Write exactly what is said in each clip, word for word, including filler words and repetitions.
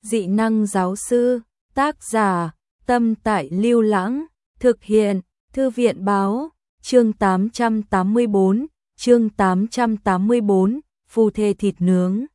dị năng giáo sư, tác giả, Tâm Tại Lưu Lãng, thực hiện, Thư viện báo, chương tám trăm tám mươi tư, chương tám trăm tám mươi tư, phu thê thịt nướng.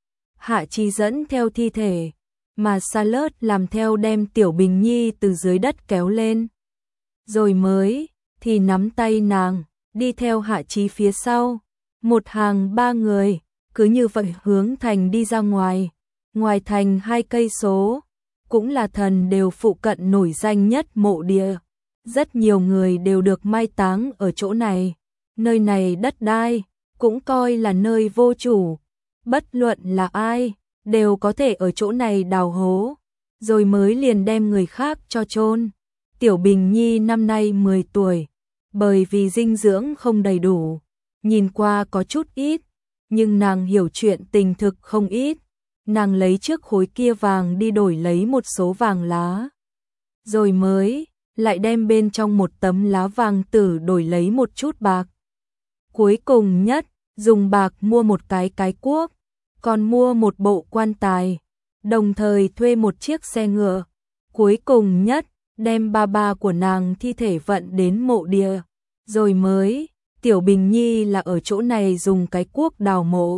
Hạ Chi dẫn theo thi thể, mà Charlotte làm theo đem Tiểu Bình Nhi từ dưới đất kéo lên. Rồi mới, thì nắm tay nàng, đi theo Hạ Chi phía sau, một hàng ba người, cứ như vậy hướng thành đi ra ngoài. Ngoài thành hai cây số, cũng là thần đều phụ cận nổi danh nhất mộ địa. Rất nhiều người đều được mai táng ở chỗ này. Nơi này đất đai, cũng coi là nơi vô chủ. Bất luận là ai, đều có thể ở chỗ này đào hố, rồi mới liền đem người khác cho chôn. Tiểu Bình Nhi năm nay mười tuổi, bởi vì dinh dưỡng không đầy đủ, nhìn qua có chút ít, nhưng nàng hiểu chuyện tình thực không ít. Nàng lấy trước khối kia vàng đi đổi lấy một số vàng lá, rồi mới lại đem bên trong một tấm lá vàng tử đổi lấy một chút bạc. Cuối cùng nhất, dùng bạc mua một cái cái cuốc, còn mua một bộ quan tài, đồng thời thuê một chiếc xe ngựa. Cuối cùng nhất, đem ba ba của nàng thi thể vận đến mộ địa, rồi mới, Tiểu Bình Nhi là ở chỗ này dùng cái cuốc đào mộ.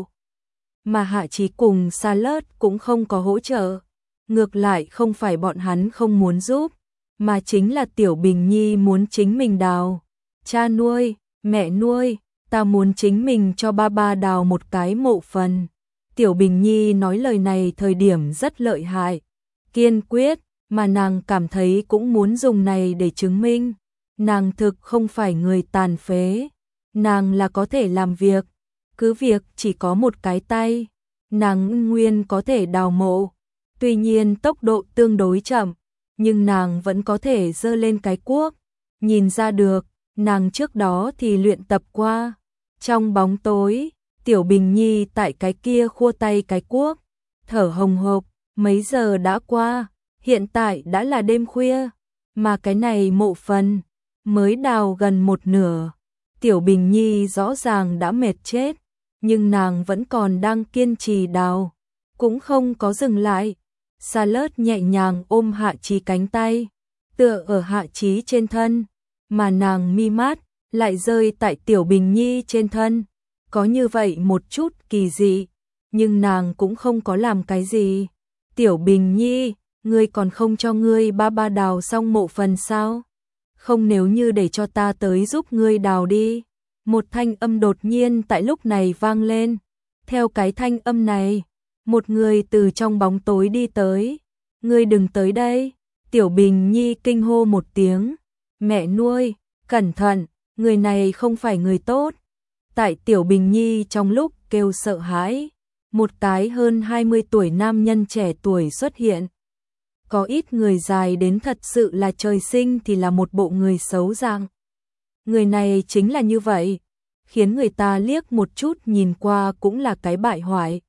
Mà Hạ Chí cùng Charlotte cũng không có hỗ trợ. Ngược lại không phải bọn hắn không muốn giúp, mà chính là Tiểu Bình Nhi muốn chính mình đào. Cha nuôi, mẹ nuôi, ta muốn chính mình cho ba ba đào một cái mộ phần. Tiểu Bình Nhi nói lời này thời điểm rất lợi hại, kiên quyết, mà nàng cảm thấy cũng muốn dùng này để chứng minh. Nàng thực không phải người tàn phế, nàng là có thể làm việc, cứ việc chỉ có một cái tay, nàng nguyên có thể đào mộ. Tuy nhiên tốc độ tương đối chậm, nhưng nàng vẫn có thể giơ lên cái cuốc. Nhìn ra được, nàng trước đó thì luyện tập qua. Trong bóng tối, Tiểu Bình Nhi tại cái kia khua tay cái cuốc, thở hồng hộc. Mấy giờ đã qua, hiện tại đã là đêm khuya, mà cái này mộ phần mới đào gần một nửa. Tiểu Bình Nhi rõ ràng đã mệt chết, nhưng nàng vẫn còn đang kiên trì đào, cũng không có dừng lại. Charlotte nhẹ nhàng ôm Hạ Chí cánh tay, tựa ở Hạ Chí trên thân, mà nàng mi mắt lại rơi tại Tiểu Bình Nhi trên thân. Có như vậy một chút kỳ dị, nhưng nàng cũng không có làm cái gì. Tiểu Bình Nhi, ngươi còn không cho ngươi ba ba đào xong mộ phần sao? Không, nếu như để cho ta tới giúp ngươi đào đi. Một thanh âm đột nhiên tại lúc này vang lên. Theo cái thanh âm này, một người từ trong bóng tối đi tới. Ngươi đừng tới đây. Tiểu Bình Nhi kinh hô một tiếng. Mẹ nuôi, cẩn thận, người này không phải người tốt. Tại Tiểu Bình Nhi trong lúc kêu sợ hãi, một cái hơn hai mươi tuổi nam nhân trẻ tuổi xuất hiện. Có ít người dài đến thật sự là trời sinh thì là một bộ người xấu dạng. Người này chính là như vậy, khiến người ta liếc một chút nhìn qua cũng là cái bại hoại.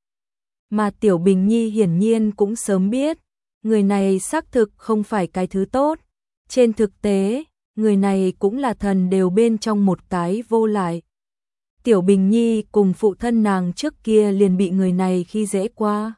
Mà Tiểu Bình Nhi hiển nhiên cũng sớm biết, người này xác thực không phải cái thứ tốt. Trên thực tế, người này cũng là thần đều bên trong một cái vô lại. Tiểu Bình Nhi cùng phụ thân nàng trước kia liền bị người này khi dễ qua.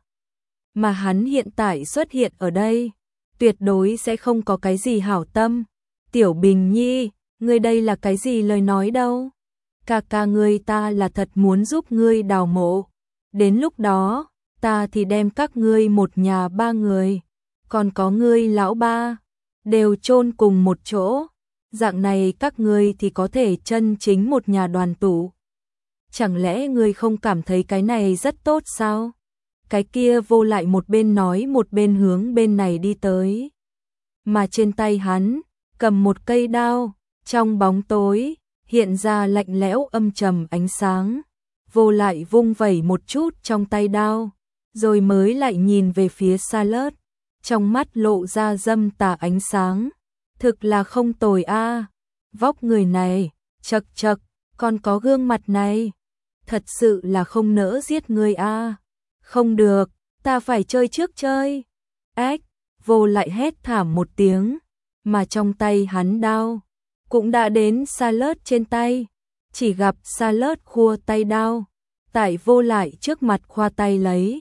Mà hắn hiện tại xuất hiện ở đây, tuyệt đối sẽ không có cái gì hảo tâm. Tiểu Bình Nhi, ngươi đây là cái gì lời nói đâu? Ca ca ngươi ta là thật muốn giúp ngươi đào mộ. Đến lúc đó, ta thì đem các ngươi một nhà ba người, còn có ngươi lão ba, đều chôn cùng một chỗ. Dạng này các ngươi thì có thể chân chính một nhà đoàn tụ. Chẳng lẽ ngươi không cảm thấy cái này rất tốt sao? Cái kia vô lại một bên nói một bên hướng bên này đi tới. Mà trên tay hắn, cầm một cây đao, trong bóng tối, hiện ra lạnh lẽo âm trầm ánh sáng. Vô lại vung vẩy một chút trong tay đao, rồi mới lại nhìn về phía Charlotte, trong mắt lộ ra dâm tà ánh sáng. Thực là không tồi a, vóc người này, chật chật, còn có gương mặt này. Thật sự là không nỡ giết người a. Không được, ta phải chơi trước chơi. Ách, vô lại hét thảm một tiếng, mà trong tay hắn đao cũng đã đến Charlotte trên tay. Chỉ gặp Charlotte khua tay đao, tại vô lại trước mặt khoa tay lấy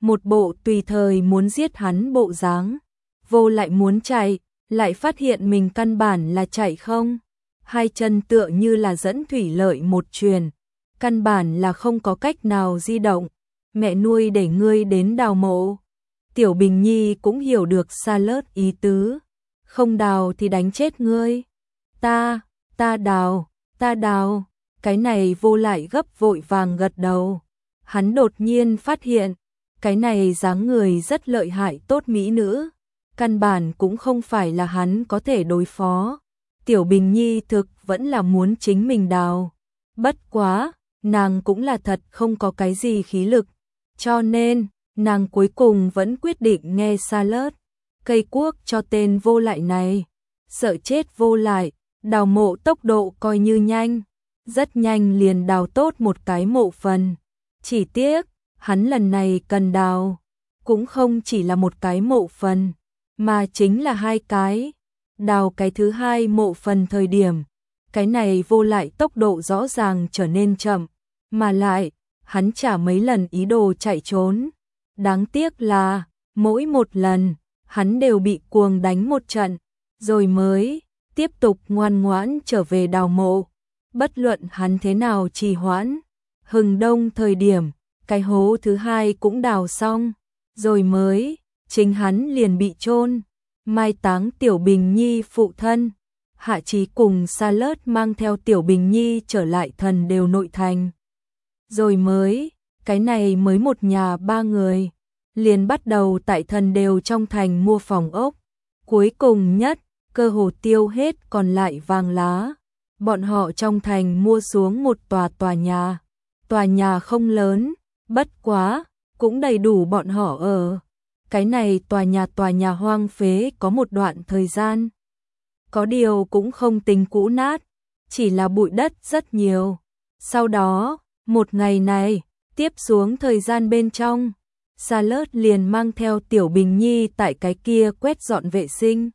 một bộ tùy thời muốn giết hắn bộ dáng. Vô lại muốn chạy, lại phát hiện mình căn bản là chạy không. Hai chân tựa như là dẫn thủy lợi một truyền, căn bản là không có cách nào di động. Mẹ nuôi để ngươi đến đào mộ. Tiểu Bình Nhi cũng hiểu được Charlotte ý tứ. Không đào thì đánh chết ngươi. Ta, ta đào, ta đào. Cái này Vô lại gấp vội vàng gật đầu. Hắn đột nhiên phát hiện, cái này dáng người rất lợi hại tốt mỹ nữ. Căn bản cũng không phải là hắn có thể đối phó. Tiểu Bình Nhi thực vẫn là muốn chính mình đào. Bất quá, nàng cũng là thật không có cái gì khí lực. Cho nên, nàng cuối cùng vẫn quyết định nghe Charlotte. Cây cuốc cho tên Vô lại này. Sợ chết Vô lại, đào mộ tốc độ coi như nhanh. Rất nhanh liền đào tốt một cái mộ phần. Chỉ tiếc, hắn lần này cần đào. Cũng không chỉ là một cái mộ phần, mà chính là hai cái. Đào cái thứ hai mộ phần thời điểm, cái này Vô lại tốc độ rõ ràng trở nên chậm. Mà lại, hắn trả mấy lần ý đồ chạy trốn. Đáng tiếc là, mỗi một lần, hắn đều bị cuồng đánh một trận, rồi mới tiếp tục ngoan ngoãn trở về đào mộ. Bất luận hắn thế nào trì hoãn, hừng đông thời điểm, cái hố thứ hai cũng đào xong, rồi mới, chính hắn liền bị chôn mai táng Tiểu Bình Nhi phụ thân. Hạ Chí cùng Charlotte mang theo Tiểu Bình Nhi trở lại Thần Đều nội thành. Rồi mới, cái này mới một nhà ba người, liền bắt đầu tại Thần Đều trong thành mua phòng ốc. Cuối cùng nhất, cơ hồ tiêu hết còn lại vàng lá. Bọn họ trong thành mua xuống một tòa tòa nhà. Tòa nhà không lớn, bất quá, cũng đầy đủ bọn họ ở. Cái này tòa nhà tòa nhà hoang phế có một đoạn thời gian. Có điều cũng không tính cũ nát, chỉ là bụi đất rất nhiều. Sau đó, một ngày này, tiếp xuống thời gian bên trong, Charlotte liền mang theo Tiểu Bình Nhi tại cái kia quét dọn vệ sinh.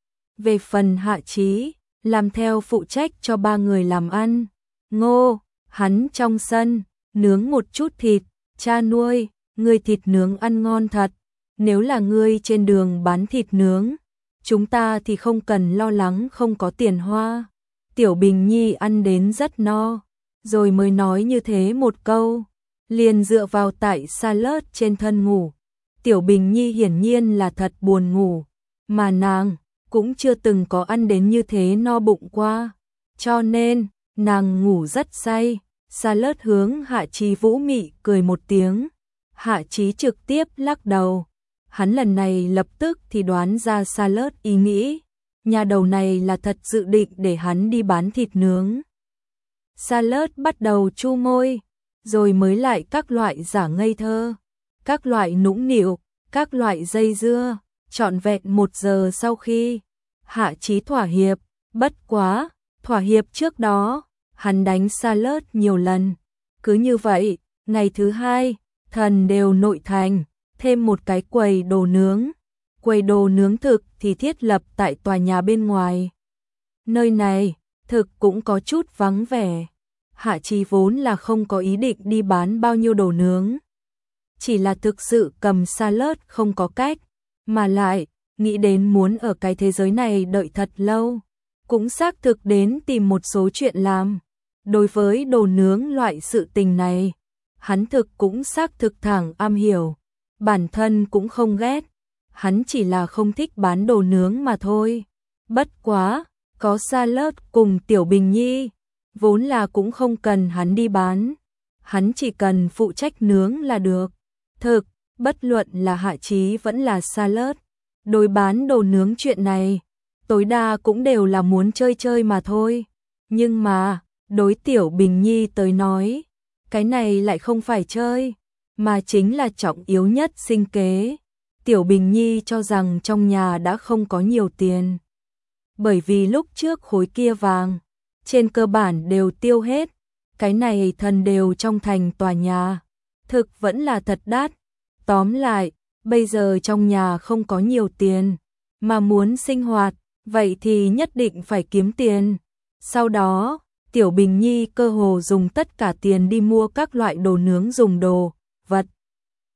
Về phần Hạ Chí, làm theo phụ trách cho ba người làm ăn. Ngô, hắn trong sân, nướng một chút thịt, cha nuôi, ngươi thịt nướng ăn ngon thật. Nếu là ngươi trên đường bán thịt nướng, chúng ta thì không cần lo lắng không có tiền hoa. Tiểu Bình Nhi ăn đến rất no, rồi mới nói như thế một câu, liền dựa vào tại Charlotte trên thân ngủ. Tiểu Bình Nhi hiển nhiên là thật buồn ngủ, mà nàng cũng chưa từng có ăn đến như thế no bụng qua, cho nên nàng ngủ rất say. Charlotte hướng Hạ Chí vũ mị cười một tiếng. Hạ Chí trực tiếp lắc đầu. Hắn lần này lập tức thì đoán ra Charlotte ý nghĩ, nhà đầu này là thật dự định để hắn đi bán thịt nướng. Charlotte bắt đầu chu môi, rồi mới lại các loại giả ngây thơ, các loại nũng nịu, các loại dây dưa, trọn vẹn một giờ sau khi Hạ Chí thỏa hiệp. Bất quá, thỏa hiệp trước đó, hắn đánh Charlotte nhiều lần. Cứ như vậy, ngày thứ hai, Thần Đều nội thành, thêm một cái quầy đồ nướng. Quầy đồ nướng thực thì thiết lập tại tòa nhà bên ngoài. Nơi này, thực cũng có chút vắng vẻ. Hạ Chí vốn là không có ý định đi bán bao nhiêu đồ nướng. Chỉ là thực sự cầm Charlotte không có cách, mà lại, nghĩ đến muốn ở cái thế giới này đợi thật lâu. Cũng xác thực đến tìm một số chuyện làm. Đối với đồ nướng loại sự tình này, hắn thực cũng xác thực thẳng am hiểu. Bản thân cũng không ghét, hắn chỉ là không thích bán đồ nướng mà thôi. Bất quá, có Charlotte cùng Tiểu Bình Nhi, vốn là cũng không cần hắn đi bán. Hắn chỉ cần phụ trách nướng là được. Thực, bất luận là Hạ Chí vẫn là Charlotte, đối bán đồ nướng chuyện này, tối đa cũng đều là muốn chơi chơi mà thôi. Nhưng mà, đối Tiểu Bình Nhi tới nói, cái này lại không phải chơi, mà chính là trọng yếu nhất sinh kế. Tiểu Bình Nhi cho rằng trong nhà đã không có nhiều tiền. Bởi vì lúc trước khối kia vàng, trên cơ bản đều tiêu hết. Cái này Thần Đều trong thành tòa nhà, thực vẫn là thật đắt. Tóm lại, bây giờ trong nhà không có nhiều tiền, mà muốn sinh hoạt, vậy thì nhất định phải kiếm tiền. Sau đó, Tiểu Bình Nhi cơ hồ dùng tất cả tiền đi mua các loại đồ nướng dùng đồ, vật.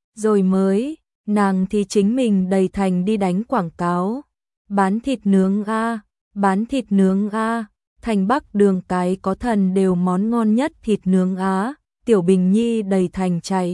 Rồi mới, nàng thì chính mình đầy thành đi đánh quảng cáo. Bán thịt nướng a, bán thịt nướng a, thành Bắc đường cái có thần đều món ngon nhất thịt nướng á. Tiểu Bình Nhi đầy thành chạy,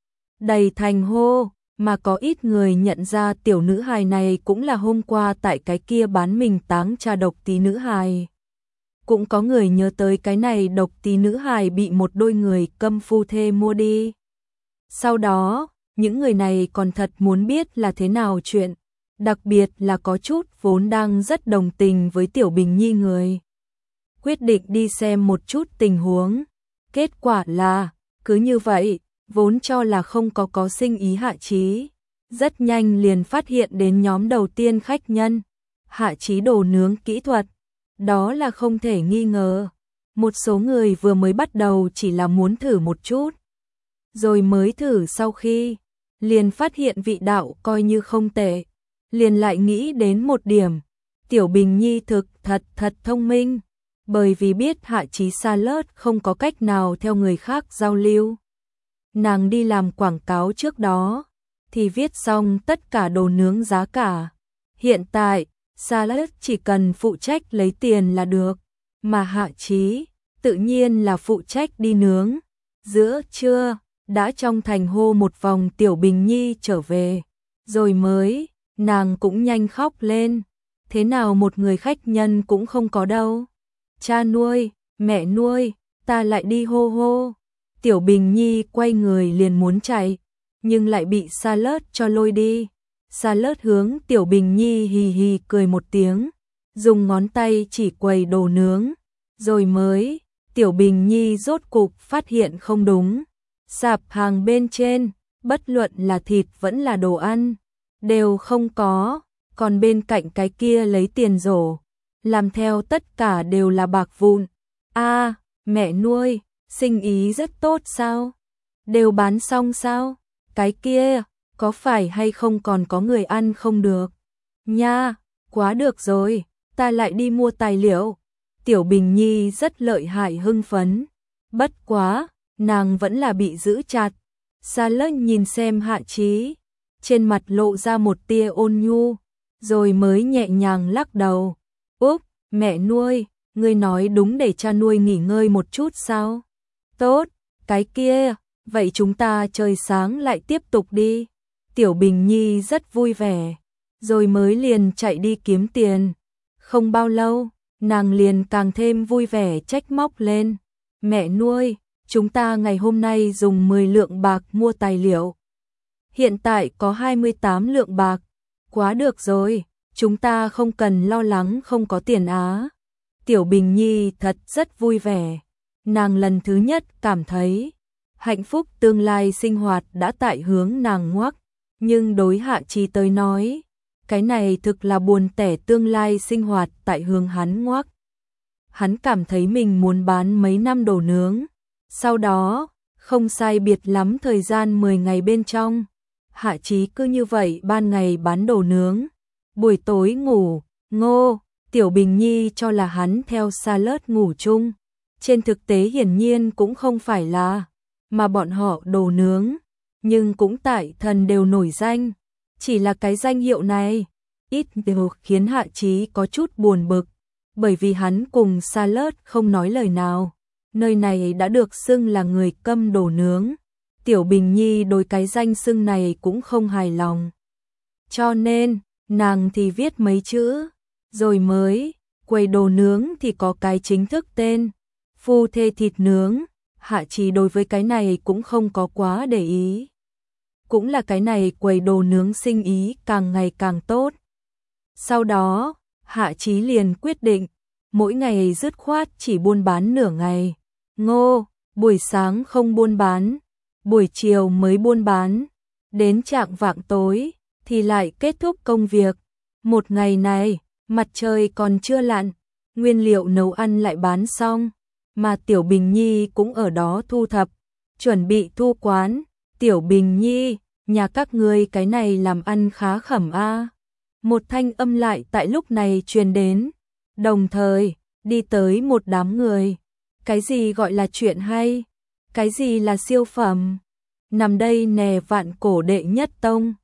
đầy thành hô, mà có ít người nhận ra tiểu nữ hài này cũng là hôm qua tại cái kia bán mình táng trà độc tí nữ hài. Cũng có người nhớ tới cái này độc tí nữ hài bị một đôi người câm phu thê mua đi. Sau đó, những người này còn thật muốn biết là thế nào chuyện, đặc biệt là có chút vốn đang rất đồng tình với Tiểu Bình Nhi người. Quyết định đi xem một chút tình huống. Kết quả là, cứ như vậy, vốn cho là không có có sinh ý Hạ Chí. Rất nhanh liền phát hiện đến nhóm đầu tiên khách nhân. Hạ Chí đồ nướng kỹ thuật. Đó là không thể nghi ngờ. Một số người vừa mới bắt đầu chỉ là muốn thử một chút. Rồi mới thử sau khi, liền phát hiện vị đạo coi như không tệ. Liền lại nghĩ đến một điểm. Tiểu Bình Nhi thực thật thật thông minh. Bởi vì biết Hạ Chí Salad không có cách nào theo người khác giao lưu. Nàng đi làm quảng cáo trước đó, thì viết xong tất cả đồ nướng giá cả. Hiện tại, Salad chỉ cần phụ trách lấy tiền là được, mà Hạ Chí tự nhiên là phụ trách đi nướng. Giữa trưa, đã trong thành hô một vòng Tiểu Bình Nhi trở về, rồi mới, nàng cũng nhanh khóc lên. Thế nào một người khách nhân cũng không có đâu. Cha nuôi, mẹ nuôi, ta lại đi hô hô. Tiểu Bình Nhi quay người liền muốn chạy, nhưng lại bị Salad cho lôi đi. Salad hướng Tiểu Bình Nhi hì hì cười một tiếng, dùng ngón tay chỉ quầy đồ nướng, rồi mới, Tiểu Bình Nhi rốt cục phát hiện không đúng. Sạp hàng bên trên, bất luận là thịt vẫn là đồ ăn, đều không có, còn bên cạnh cái kia lấy tiền rổ, làm theo tất cả đều là bạc vụn. A, à, mẹ nuôi, sinh ý rất tốt sao? Đều bán xong sao? Cái kia, có phải hay không còn có người ăn không được? Nha, quá được rồi, ta lại đi mua tài liệu. Tiểu Bình Nhi rất lợi hại hưng phấn. Bất quá, nàng vẫn là bị giữ chặt. Salad nhìn xem Hạ Chí, trên mặt lộ ra một tia ôn nhu, rồi mới nhẹ nhàng lắc đầu. Úp, mẹ nuôi, ngươi nói đúng để cha nuôi nghỉ ngơi một chút sao? Tốt, cái kia, vậy chúng ta trời sáng lại tiếp tục đi. Tiểu Bình Nhi rất vui vẻ, rồi mới liền chạy đi kiếm tiền. Không bao lâu, nàng liền càng thêm vui vẻ trách móc lên. Mẹ nuôi, chúng ta ngày hôm nay dùng mười lượng bạc mua tài liệu. Hiện tại có hai mươi tám lượng bạc. Quá được rồi, chúng ta không cần lo lắng không có tiền á. Tiểu Bình Nhi thật rất vui vẻ. Nàng lần thứ nhất cảm thấy hạnh phúc tương lai sinh hoạt đã tại hướng nàng ngoắc. Nhưng đối Hạ Chí tới nói, cái này thực là buồn tẻ tương lai sinh hoạt tại hướng hắn ngoắc. Hắn cảm thấy mình muốn bán mấy năm đồ nướng. Sau đó, không sai biệt lắm thời gian mười ngày bên trong, Hạ Chí cứ như vậy ban ngày bán đồ nướng, buổi tối ngủ, ngô, Tiểu Bình Nhi cho là hắn theo Salad ngủ chung. Trên thực tế hiển nhiên cũng không phải là, mà bọn họ đồ nướng, nhưng cũng tại thần đều nổi danh. Chỉ là cái danh hiệu này, ít điều khiến Hạ Chí có chút buồn bực, bởi vì hắn cùng Salad không nói lời nào. Nơi này đã được xưng là người câm đồ nướng. Tiểu Bình Nhi đối cái danh xưng này cũng không hài lòng. Cho nên, nàng thì viết mấy chữ, rồi mới, quầy đồ nướng thì có cái chính thức tên, phu thê thịt nướng. Hạ Chí đối với cái này cũng không có quá để ý. Cũng là cái này quầy đồ nướng sinh ý càng ngày càng tốt. Sau đó, Hạ Chí liền quyết định, mỗi ngày dứt khoát chỉ buôn bán nửa ngày. Ngô, buổi sáng không buôn bán, buổi chiều mới buôn bán, đến chạng vạng tối thì lại kết thúc công việc. Một ngày này, mặt trời còn chưa lặn, nguyên liệu nấu ăn lại bán xong, mà Tiểu Bình Nhi cũng ở đó thu thập, chuẩn bị thu quán. Tiểu Bình Nhi, nhà các ngươi cái này làm ăn khá khẩm a. Một thanh âm lại tại lúc này truyền đến, đồng thời đi tới một đám người. Cái gì gọi là chuyện hay? Cái gì là siêu phẩm? nằm đây nè vạn cổ đệ nhất tông.